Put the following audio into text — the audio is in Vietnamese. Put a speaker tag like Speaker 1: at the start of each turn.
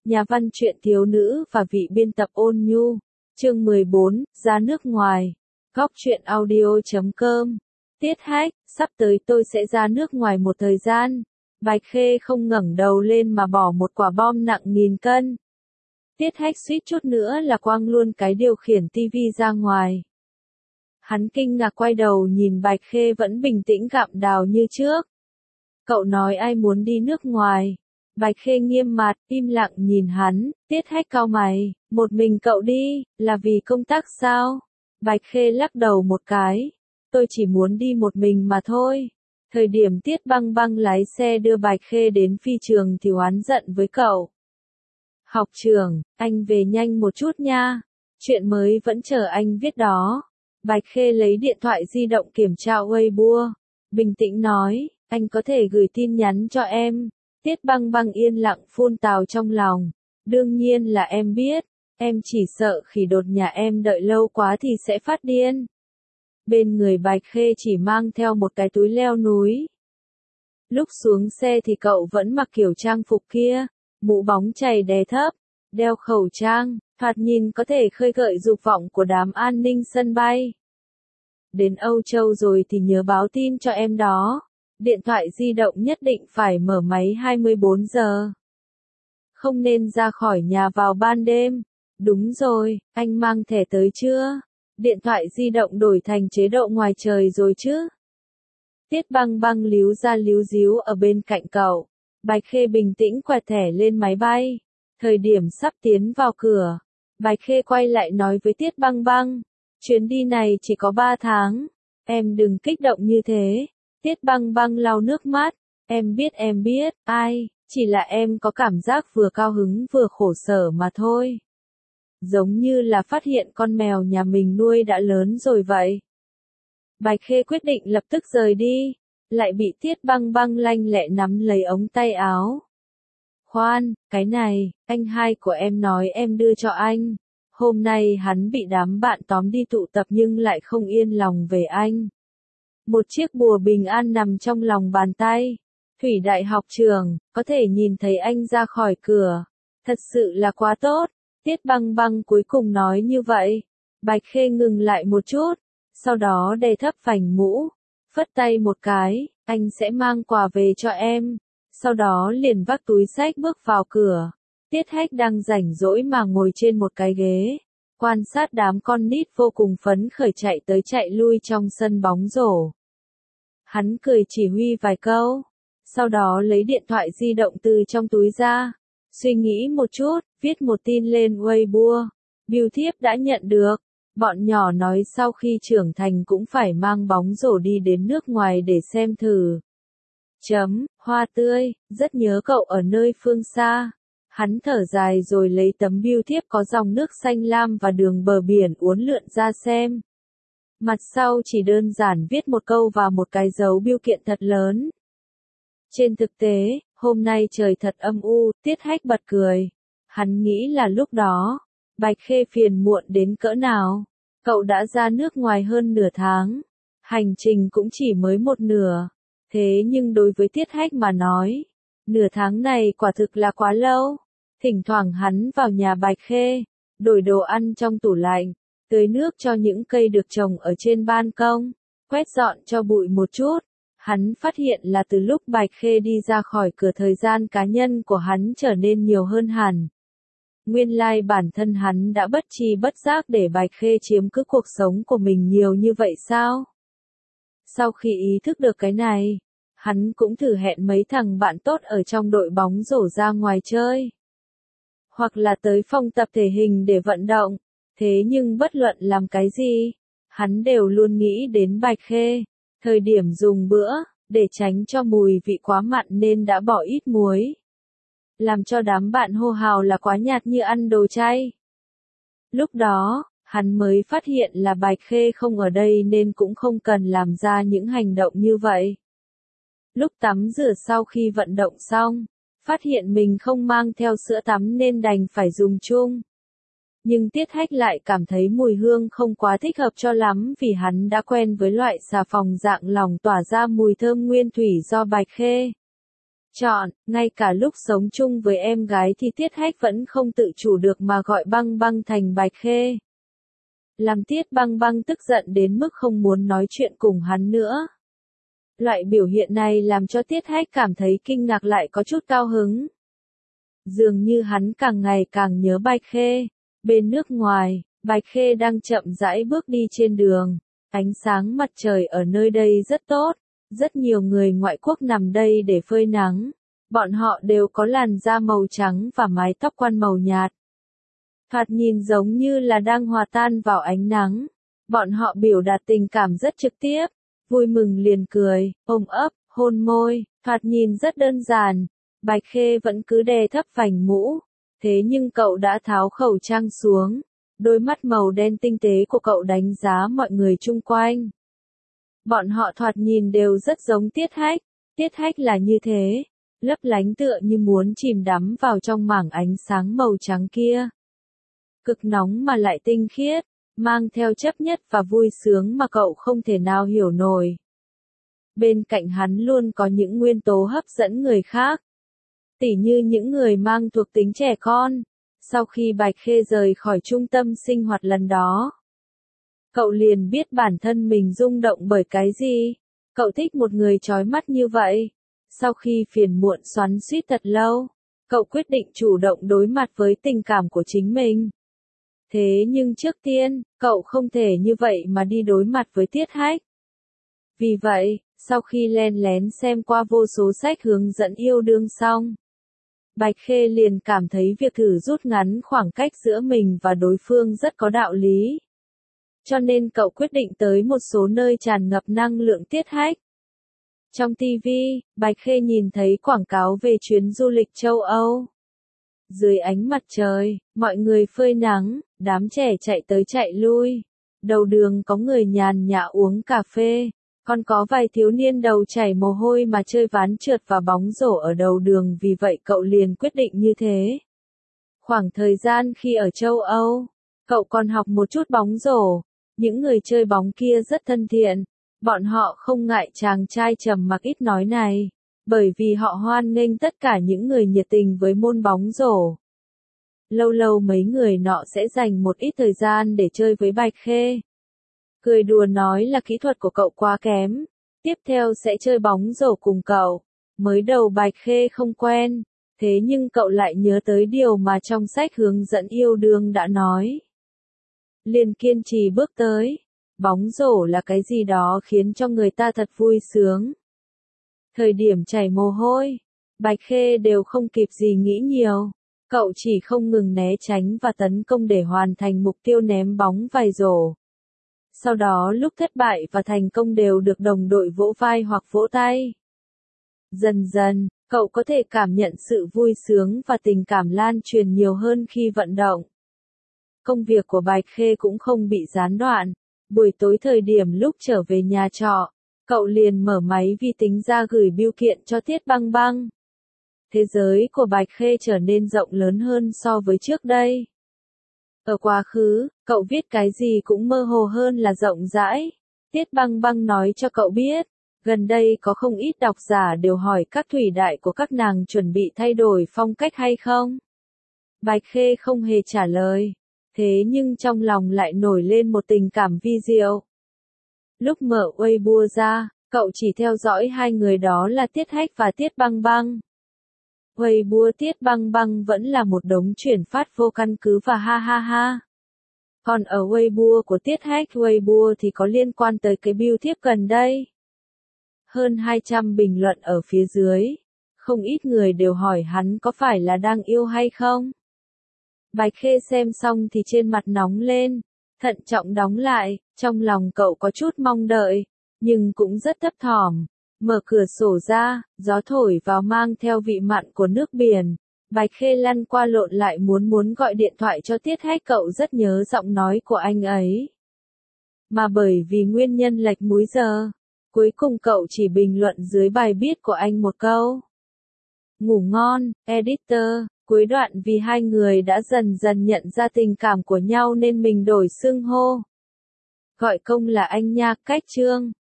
Speaker 1: Nhà văn truyện thiếu nữ và vị biên tập ôn nhu. Chương 14, ra nước ngoài. Góc truyện audio.com. Tiết Hách, sắp tới tôi sẽ ra nước ngoài một thời gian. Bạch Khê không ngẩng đầu lên mà bỏ một quả bom nặng 1000 cân. Tiết Hách suýt chút nữa là quăng luôn cái điều khiển tivi ra ngoài. Hắn kinh ngạc quay đầu nhìn Bạch Khê vẫn bình tĩnh gặm đào như trước. Cậu nói ai muốn đi nước ngoài? Bạch Khê nghiêm mặt, im lặng nhìn hắn. Tiết Hách cau mày, một mình cậu đi, là vì công tác sao? Bạch Khê lắc đầu một cái. Tôi chỉ muốn đi một mình mà thôi. Thời điểm Tiết Băng Băng lái xe đưa Bạch Khê đến phi trường thì oán giận với cậu. Học trưởng, anh về nhanh một chút nha. Chuyện mới vẫn chờ anh viết đó. Bạch Khê lấy điện thoại di động kiểm tra Weibo. Bình tĩnh nói, anh có thể gửi tin nhắn cho em. Tiết Băng Băng yên lặng phun tào trong lòng. Đương nhiên là em biết. Em chỉ sợ khỉ đột nhà em đợi lâu quá thì sẽ phát điên. Bên người Bạch Khê chỉ mang theo một cái túi leo núi. Lúc xuống xe thì cậu vẫn mặc kiểu trang phục kia. Mũ bóng chày đè thấp. Đeo khẩu trang. Thoạt nhìn có thể khơi gợi dục vọng của đám an ninh sân bay. Đến Âu Châu rồi thì nhớ báo tin cho em đó. Điện thoại di động nhất định phải mở máy 24 giờ. Không nên ra khỏi nhà vào ban đêm. Đúng rồi, anh mang thẻ tới chưa? Điện thoại di động đổi thành chế độ ngoài trời rồi chứ? Tiết Băng Băng líu ra líu díu ở bên cạnh cậu. Bạch Khê bình tĩnh quẹt thẻ lên máy bay. Thời điểm sắp tiến vào cửa, Bạch Khê quay lại nói với Tiết Băng Băng. Chuyến đi này chỉ có 3 tháng. Em đừng kích động như thế. Tiết Băng Băng lau nước mắt. Em biết, ai, chỉ là em có cảm giác vừa cao hứng vừa khổ sở mà thôi. Giống như là phát hiện con mèo nhà mình nuôi đã lớn rồi vậy. Bạch Khê quyết định lập tức rời đi. Lại bị Tiết Băng Băng lanh lẹ nắm lấy ống tay áo. Khoan, cái này, anh hai của em nói em đưa cho anh. Hôm nay hắn bị đám bạn tóm đi tụ tập nhưng lại không yên lòng về anh. Một chiếc bùa bình an nằm trong lòng bàn tay. Thủy Đại học trường, có thể nhìn thấy anh ra khỏi cửa. Thật sự là quá tốt. Tiết Băng Băng cuối cùng nói như vậy. Bạch Khê ngừng lại một chút. Sau đó đè thấp vành mũ. Phất tay một cái, anh sẽ mang quà về cho em. Sau đó liền vác túi xách bước vào cửa. Tiết Hách đang rảnh rỗi mà ngồi trên một cái ghế. Quan sát đám con nít vô cùng phấn khởi chạy tới chạy lui trong sân bóng rổ. Hắn cười chỉ huy vài câu. Sau đó lấy điện thoại di động từ trong túi ra. Suy nghĩ một chút, viết một tin lên Weibo. Bưu thiếp đã nhận được. Bọn nhỏ nói sau khi trưởng thành cũng phải mang bóng rổ đi đến nước ngoài để xem thử. Hoa tươi, rất nhớ cậu ở nơi phương xa. Hắn thở dài rồi lấy tấm bưu thiếp có dòng nước xanh lam và đường bờ biển uốn lượn ra xem. Mặt sau chỉ đơn giản viết một câu và một cái dấu bưu kiện thật lớn. Trên thực tế, hôm nay trời thật âm u, Tiết Hách bật cười. Hắn nghĩ là lúc đó, Bạch Khê phiền muộn đến cỡ nào. Cậu đã ra nước ngoài hơn nửa tháng. Hành trình cũng chỉ mới một nửa. Thế nhưng đối với Tiết Hách mà nói, nửa tháng này quả thực là quá lâu. Thỉnh thoảng hắn vào nhà Bạch Khê, đổi đồ ăn trong tủ lạnh, tưới nước cho những cây được trồng ở trên ban công, quét dọn cho bụi một chút. Hắn phát hiện là từ lúc Bạch Khê đi ra khỏi cửa thời gian cá nhân của hắn trở nên nhiều hơn hẳn. Nguyên lai bản thân hắn đã bất tri bất giác để Bạch Khê chiếm cứ cuộc sống của mình nhiều như vậy sao? Sau khi ý thức được cái này, hắn cũng thử hẹn mấy thằng bạn tốt ở trong đội bóng rổ ra ngoài chơi. Hoặc là tới phòng tập thể hình để vận động. Thế nhưng bất luận làm cái gì, hắn đều luôn nghĩ đến Bạch Khê. Thời điểm dùng bữa, để tránh cho mùi vị quá mặn nên đã bỏ ít muối. Làm cho đám bạn hô hào là quá nhạt như ăn đồ chay. Lúc đó, hắn mới phát hiện là Bạch Khê không ở đây nên cũng không cần làm ra những hành động như vậy. Lúc tắm rửa sau khi vận động xong, phát hiện mình không mang theo sữa tắm nên đành phải dùng chung. Nhưng Tiết Hách lại cảm thấy mùi hương không quá thích hợp cho lắm vì hắn đã quen với loại xà phòng dạng lỏng tỏa ra mùi thơm nguyên thủy do Bạch Khê. chọn, ngay cả lúc sống chung với em gái thì Tiết Hách vẫn không tự chủ được mà gọi Băng Băng thành Bạch Khê. Làm Tiết Băng Băng tức giận đến mức không muốn nói chuyện cùng hắn nữa. Loại biểu hiện này làm cho Tiết Hách cảm thấy kinh ngạc lại có chút cao hứng. Dường như hắn càng ngày càng nhớ Bạch Khê. Bên nước ngoài, Bạch Khê đang chậm rãi bước đi trên đường. Ánh sáng mặt trời ở nơi đây rất tốt. Rất nhiều người ngoại quốc nằm đây để phơi nắng. Bọn họ đều có làn da màu trắng và mái tóc quăn màu nhạt. Thoạt nhìn giống như là đang hòa tan vào ánh nắng. Bọn họ biểu đạt tình cảm rất trực tiếp. Vui mừng liền cười, ôm ấp, hôn môi, thoạt nhìn rất đơn giản. Bạch Khê vẫn cứ đè thấp vành mũ. Thế nhưng cậu đã tháo khẩu trang xuống. Đôi mắt màu đen tinh tế của cậu đánh giá mọi người chung quanh. Bọn họ thoạt nhìn đều rất giống Tiết Hách. Tiết Hách là như thế, lấp lánh tựa như muốn chìm đắm vào trong mảng ánh sáng màu trắng kia. Cực nóng mà lại tinh khiết, mang theo chấp nhất và vui sướng mà cậu không thể nào hiểu nổi. Bên cạnh hắn luôn có những nguyên tố hấp dẫn người khác. Tỉ như những người mang thuộc tính trẻ con. Sau khi Bạch Khê rời khỏi trung tâm sinh hoạt lần đó, cậu liền biết bản thân mình rung động bởi cái gì. Cậu thích một người chói mắt như vậy. Sau khi phiền muộn xoắn xuýt thật lâu, cậu quyết định chủ động đối mặt với tình cảm của chính mình. Thế nhưng trước tiên, cậu không thể như vậy mà đi đối mặt với Tiết Hách. Vì vậy, sau khi len lén xem qua vô số sách hướng dẫn yêu đương xong, Bạch Khê liền cảm thấy việc thử rút ngắn khoảng cách giữa mình và đối phương rất có đạo lý. Cho nên cậu quyết định tới một số nơi tràn ngập năng lượng Tiết Hách. Trong TV, Bạch Khê nhìn thấy quảng cáo về chuyến du lịch châu Âu. Dưới ánh mặt trời, mọi người phơi nắng, đám trẻ chạy tới chạy lui. Đầu đường có người nhàn nhã uống cà phê, còn có vài thiếu niên đầu chảy mồ hôi mà chơi ván trượt và bóng rổ ở đầu đường, vì vậy cậu liền quyết định như thế. Khoảng thời gian khi ở châu Âu, cậu còn học một chút bóng rổ. Những người chơi bóng kia rất thân thiện. Bọn họ không ngại chàng trai trầm mặc ít nói này, bởi vì họ hoan nghênh tất cả những người nhiệt tình với môn bóng rổ. Lâu lâu mấy người nọ sẽ dành một ít thời gian để chơi với Bạch Khê. Cười đùa nói là kỹ thuật của cậu quá kém, tiếp theo sẽ chơi bóng rổ cùng cậu. Mới đầu Bạch Khê không quen, thế nhưng cậu lại nhớ tới điều mà trong sách hướng dẫn yêu đương đã nói. Liền kiên trì bước tới. Bóng rổ là cái gì đó khiến cho người ta thật vui sướng. Thời điểm chảy mồ hôi, Bạch Khê đều không kịp gì nghĩ nhiều. Cậu chỉ không ngừng né tránh và tấn công để hoàn thành mục tiêu ném bóng vài rổ. Sau đó lúc thất bại và thành công đều được đồng đội vỗ vai hoặc vỗ tay. Dần dần, cậu có thể cảm nhận sự vui sướng và tình cảm lan truyền nhiều hơn khi vận động. Công việc của Bạch Khê cũng không bị gián đoạn. Buổi tối thời điểm lúc trở về nhà trọ, cậu liền mở máy vi tính ra gửi bưu kiện cho Tiết Băng Băng. Thế giới của Bạch Khê trở nên rộng lớn hơn so với trước đây. Ở quá khứ, cậu viết cái gì cũng mơ hồ hơn là rộng rãi. Tiết Băng Băng nói cho cậu biết, gần đây có không ít độc giả đều hỏi các thủy đại của các nàng chuẩn bị thay đổi phong cách hay không. Bạch Khê không hề trả lời. Thế nhưng trong lòng lại nổi lên một tình cảm vi diệu. Lúc mở Weibo ra, cậu chỉ theo dõi hai người đó là Tiết Hách và Tiết Băng Băng. Weibo Tiết Băng Băng vẫn là một đống chuyển phát vô căn cứ và ha ha ha. Còn ở Weibo của Tiết Hách, Weibo thì có liên quan tới cái bưu thiếp gần đây. Hơn 200 bình luận ở phía dưới. Không ít người đều hỏi hắn có phải là đang yêu hay không. Bạch Khê xem xong thì trên mặt nóng lên, thận trọng đóng lại, trong lòng cậu có chút mong đợi, nhưng cũng rất thấp thỏm. Mở cửa sổ ra, gió thổi vào mang theo vị mặn của nước biển. Bạch Khê lăn qua lộn lại muốn gọi điện thoại cho Tiết Hách, cậu rất nhớ giọng nói của anh ấy. Mà bởi vì nguyên nhân lệch múi giờ, cuối cùng cậu chỉ bình luận dưới bài viết của anh một câu. Ngủ ngon, editor. Cuối đoạn vì hai người đã dần dần nhận ra tình cảm của nhau nên mình đổi xưng hô. Gọi công là anh nha, cách chương.